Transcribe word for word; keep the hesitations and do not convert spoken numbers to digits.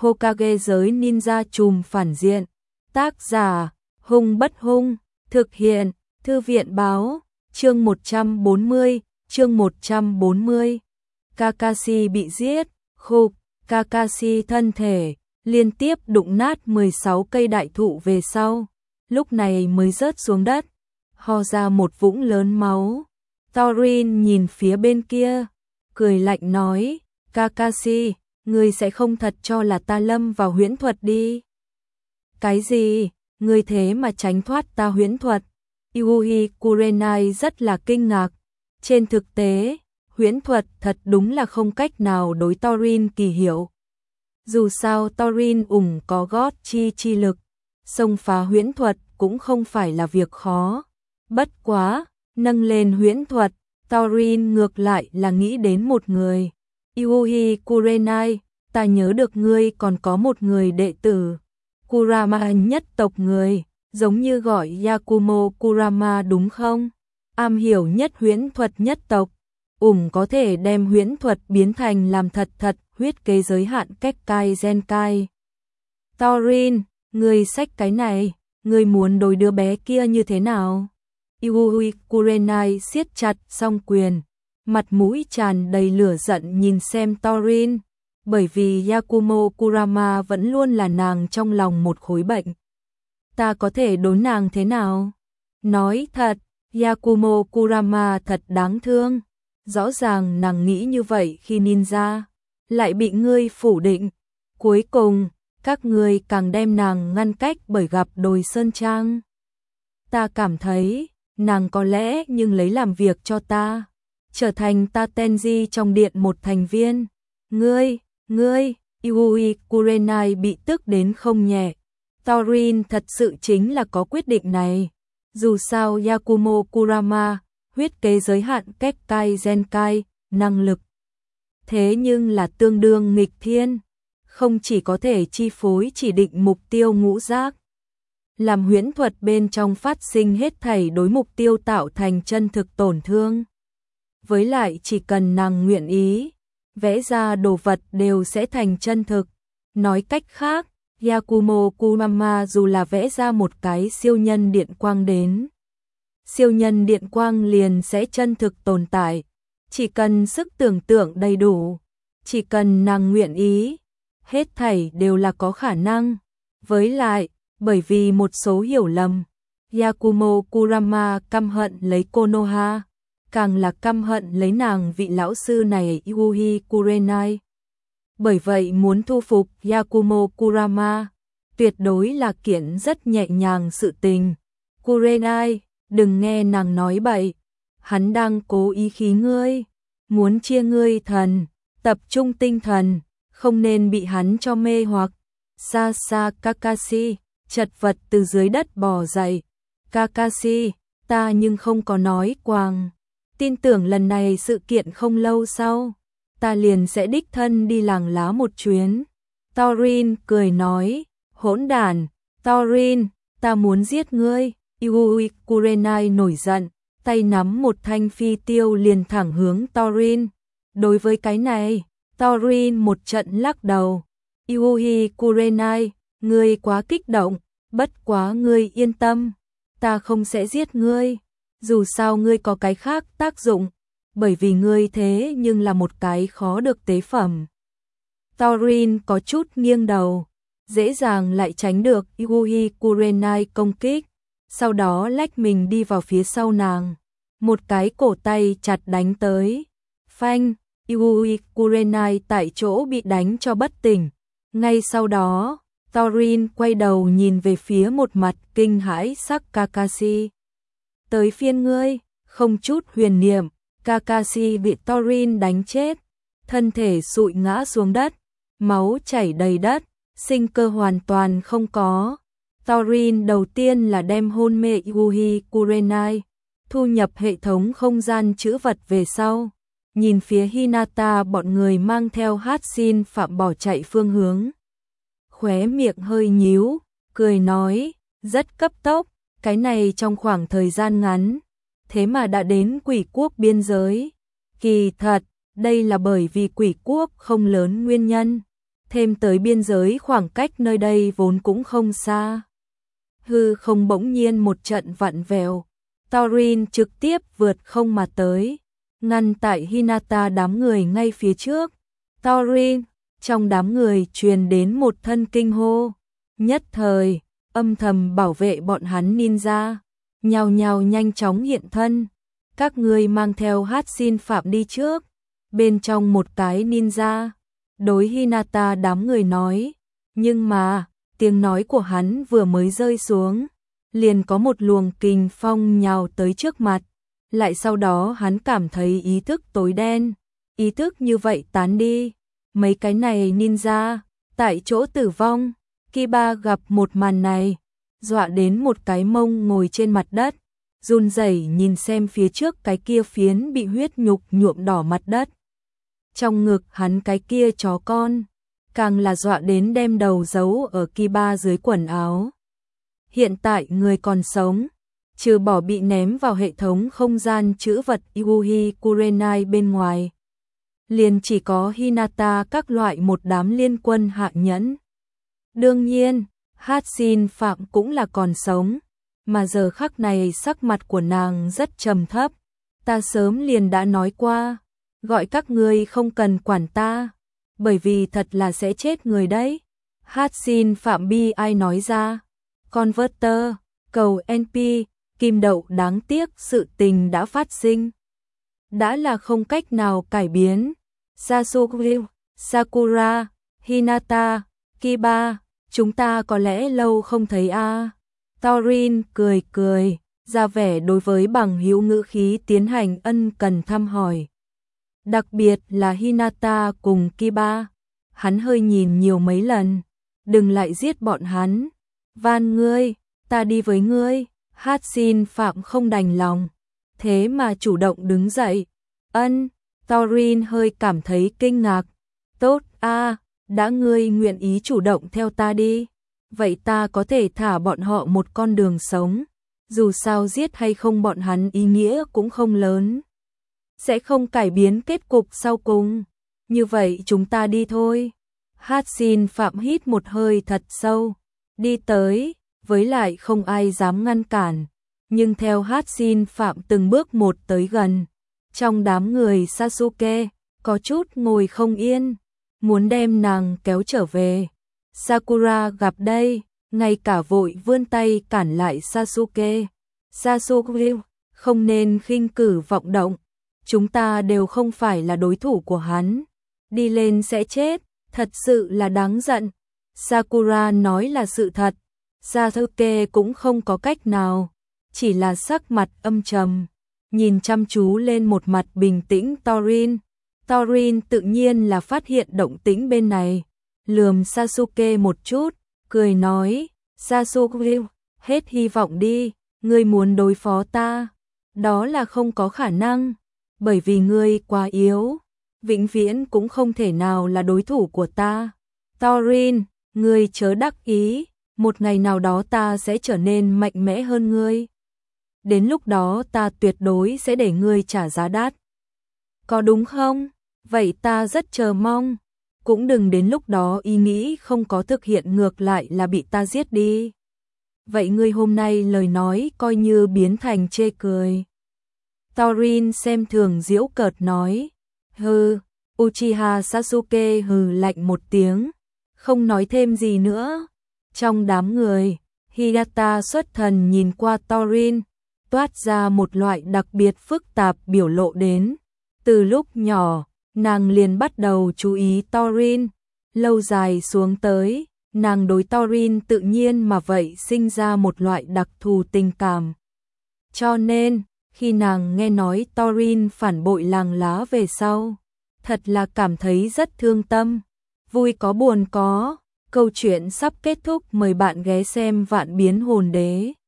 Hokage giới ninja trùm phản diện. Tác giả, Hung Bất Hung, thực hiện, Thư viện báo, chương một trăm bốn mươi, chương một trăm bốn mươi. Kakashi bị giết, khục, Kakashi thân thể, liên tiếp đụng nát mười sáu cây đại thụ về sau, lúc này mới rớt xuống đất, ho ra một vũng lớn máu. Thorin nhìn phía bên kia, cười lạnh nói, Kakashi, ngươi sẽ không thật cho là ta lâm vào huyễn thuật đi. Cái gì, ngươi thế mà tránh thoát ta huyễn thuật? Yui Kurenai rất là kinh ngạc. Trên thực tế, huyễn thuật thật đúng là không cách nào đối Thorin kỳ hiểu. Dù sao Thorin ủng có gót chi chi lực, xông phá huyễn thuật cũng không phải là việc khó. Bất quá, nâng lên huyễn thuật, Thorin ngược lại là nghĩ đến một người. Yui Kurenai, ta nhớ được ngươi còn có một người đệ tử, Kurama nhất tộc người, giống như gọi Yakumo Kurama đúng không? Am hiểu nhất huyễn thuật nhất tộc, ủng có thể đem huyễn thuật biến thành làm thật thật huyết kế giới hạn Kekkai Genkai. Thorin, ngươi xách cái này, ngươi muốn đối đứa bé kia như thế nào? Yui Kurenai siết chặt song quyền, mặt mũi tràn đầy lửa giận nhìn xem Thorin, bởi vì Yakumo Kurama vẫn luôn là nàng trong lòng một khối bệnh. Ta có thể đối nàng thế nào? Nói thật, Yakumo Kurama thật đáng thương. Rõ ràng nàng nghĩ như vậy khi ninja, lại bị ngươi phủ định. Cuối cùng, các ngươi càng đem nàng ngăn cách bởi gặp đồi sơn trang. Ta cảm thấy, nàng có lẽ nhưng lấy làm việc cho ta, trở thành ta Tenji trong điện một thành viên. Ngươi, ngươi, Yui Kurenai bị tức đến không nhẹ. Thorin thật sự chính là có quyết định này. Dù sao Yakumo Kurama, huyết kế giới hạn Kekkai Genkai, năng lực. Thế nhưng là tương đương nghịch thiên, không chỉ có thể chi phối chỉ định mục tiêu ngũ giác. Làm huyễn thuật bên trong phát sinh hết thảy đối mục tiêu tạo thành chân thực tổn thương. Với lại chỉ cần nàng nguyện ý, vẽ ra đồ vật đều sẽ thành chân thực. Nói cách khác, Yakumo Kurama dù là vẽ ra một cái siêu nhân điện quang đến, siêu nhân điện quang liền sẽ chân thực tồn tại. Chỉ cần sức tưởng tượng đầy đủ, chỉ cần nàng nguyện ý, hết thảy đều là có khả năng. Với lại, bởi vì một số hiểu lầm, Yakumo Kurama căm hận lấy Konoha, càng là căm hận lấy nàng vị lão sư này Yui Kurenai. Bởi vậy muốn thu phục Yakumo Kurama, tuyệt đối là kiện rất nhẹ nhàng sự tình. Kurenai, đừng nghe nàng nói bậy, hắn đang cố ý khí ngươi, muốn chia ngươi thần, tập trung tinh thần, không nên bị hắn cho mê hoặc. Xa xa Kakashi, chật vật từ dưới đất bò dậy. Kakashi, ta nhưng không có nói quàng. Tin tưởng lần này sự kiện không lâu sau, ta liền sẽ đích thân đi làng lá một chuyến. Thorin cười nói, hỗn đản, Thorin, ta muốn giết ngươi. Yui Kurenai nổi giận, tay nắm một thanh phi tiêu liền thẳng hướng Thorin. Đối với cái này, Thorin một trận lắc đầu. Yui Kurenai, ngươi quá kích động, bất quá ngươi yên tâm, ta không sẽ giết ngươi. Dù sao ngươi có cái khác tác dụng, bởi vì ngươi thế nhưng là một cái khó được tế phẩm. Thorin có chút nghiêng đầu, dễ dàng lại tránh được Yui Kurenai công kích, sau đó lách mình đi vào phía sau nàng, một cái cổ tay chặt đánh tới. Phanh, Yui Kurenai tại chỗ bị đánh cho bất tỉnh. Ngay sau đó, Thorin quay đầu nhìn về phía một mặt kinh hãi sắc Kakashi. Tới phiên ngươi, không chút huyền niệm, Kakashi bị Thorin đánh chết, thân thể sụi ngã xuống đất, máu chảy đầy đất, sinh cơ hoàn toàn không có. Thorin đầu tiên là đem hôn mê Yui Kurenai, thu nhập hệ thống không gian chữ vật về sau, nhìn phía Hinata bọn người mang theo Hatsin Phạm bỏ chạy phương hướng. Khóe miệng hơi nhíu, cười nói, rất cấp tốc, cái này trong khoảng thời gian ngắn, thế mà đã đến quỷ quốc biên giới. Kỳ thật, đây là bởi vì quỷ quốc không lớn nguyên nhân. thêm tới biên giới khoảng cách nơi đây vốn cũng không xa. Hư không bỗng nhiên một trận vặn vẹo, Thorin trực tiếp vượt không mà tới, ngăn tại Hinata đám người ngay phía trước. Thorin, trong đám người truyền đến một thân kinh hô, nhất thời, âm thầm bảo vệ bọn hắn ninja, nhào nhào nhanh chóng hiện thân. Các ngươi mang theo Hát Xin Phạm đi trước. Bên trong một cái ninja, đối Hinata đám người nói, nhưng mà, tiếng nói của hắn vừa mới rơi xuống, liền có một luồng kình phong nhào tới trước mặt, lại sau đó hắn cảm thấy ý thức tối đen, ý thức như vậy tán đi, mấy cái này ninja, tại chỗ tử vong. Kiba gặp một màn này, dọa đến một cái mông ngồi trên mặt đất, run rẩy nhìn xem phía trước cái kia phiến bị huyết nhục nhuộm đỏ mặt đất. Trong ngực hắn cái kia chó con, càng là dọa đến đem đầu giấu ở Kiba dưới quần áo. Hiện tại người còn sống, trừ bỏ bị ném vào hệ thống không gian trữ vật Yuhi Kurenai bên ngoài, liền chỉ có Hinata các loại một đám liên quân hạ nhẫn. Đương nhiên, Hát Xin Phạm cũng là còn sống, mà giờ khắc này sắc mặt của nàng rất trầm thấp. Ta sớm liền đã nói qua, gọi các ngươi không cần quản ta, bởi vì thật là sẽ chết người đấy. Hát Xin Phạm bi ai nói ra. Converter, cầu en pê, kim đậu đáng tiếc sự tình đã phát sinh. Đã là không cách nào cải biến. Sasuke, Sakura, Hinata, Kiba, chúng ta có lẽ lâu không thấy a. À. Thorin cười cười, ra vẻ đối với bằng hữu ngữ khí tiến hành ân cần thăm hỏi. Đặc biệt là Hinata cùng Kiba, hắn hơi nhìn nhiều mấy lần, đừng lại giết bọn hắn. Van ngươi, ta đi với ngươi. Hát Xin Phạm không đành lòng, thế mà chủ động đứng dậy. Ân, Thorin hơi cảm thấy kinh ngạc. Tốt a, à, đã ngươi nguyện ý chủ động theo ta đi, vậy ta có thể thả bọn họ một con đường sống. Dù sao giết hay không bọn hắn ý nghĩa cũng không lớn, sẽ không cải biến kết cục sau cùng. Như vậy chúng ta đi thôi. Hát Xin Phạm hít một hơi thật sâu, đi tới, với lại không ai dám ngăn cản. Nhưng theo Hát Xin Phạm từng bước một tới gần, trong đám người Sasuke có chút ngồi không yên, muốn đem nàng kéo trở về. Sakura gặp đây, ngay cả vội vươn tay cản lại Sasuke. Sasuke, không nên khinh cử vọng động, chúng ta đều không phải là đối thủ của hắn, đi lên sẽ chết, thật sự là đáng giận. Sakura nói là sự thật, Sasuke cũng không có cách nào, chỉ là sắc mặt âm trầm, nhìn chăm chú lên một mặt bình tĩnh Thorin. Thorin tự nhiên là phát hiện động tĩnh bên này, lườm Sasuke một chút, cười nói, Sasuke, hết hy vọng đi, ngươi muốn đối phó ta, đó là không có khả năng, bởi vì ngươi quá yếu, vĩnh viễn cũng không thể nào là đối thủ của ta. Thorin, ngươi chớ đắc ý, một ngày nào đó ta sẽ trở nên mạnh mẽ hơn ngươi. Đến lúc đó ta tuyệt đối sẽ để ngươi trả giá đắt. Có đúng không? Vậy ta rất chờ mong. Cũng đừng đến lúc đó ý nghĩ không có thực hiện ngược lại là bị ta giết đi. Vậy ngươi hôm nay lời nói coi như biến thành chê cười. Thorin xem thường giễu cợt nói. Hừ, Uchiha Sasuke hừ lạnh một tiếng, không nói thêm gì nữa. Trong đám người, Hinata xuất thần nhìn qua Thorin, toát ra một loại đặc biệt phức tạp biểu lộ đến. Từ lúc nhỏ, nàng liền bắt đầu chú ý Thorin, lâu dài xuống tới, nàng đối Thorin tự nhiên mà vậy sinh ra một loại đặc thù tình cảm. Cho nên, khi nàng nghe nói Thorin phản bội làng lá về sau, thật là cảm thấy rất thương tâm, vui có buồn có. Câu chuyện sắp kết thúc, mời bạn ghé xem Vạn Biến Hồn Đế.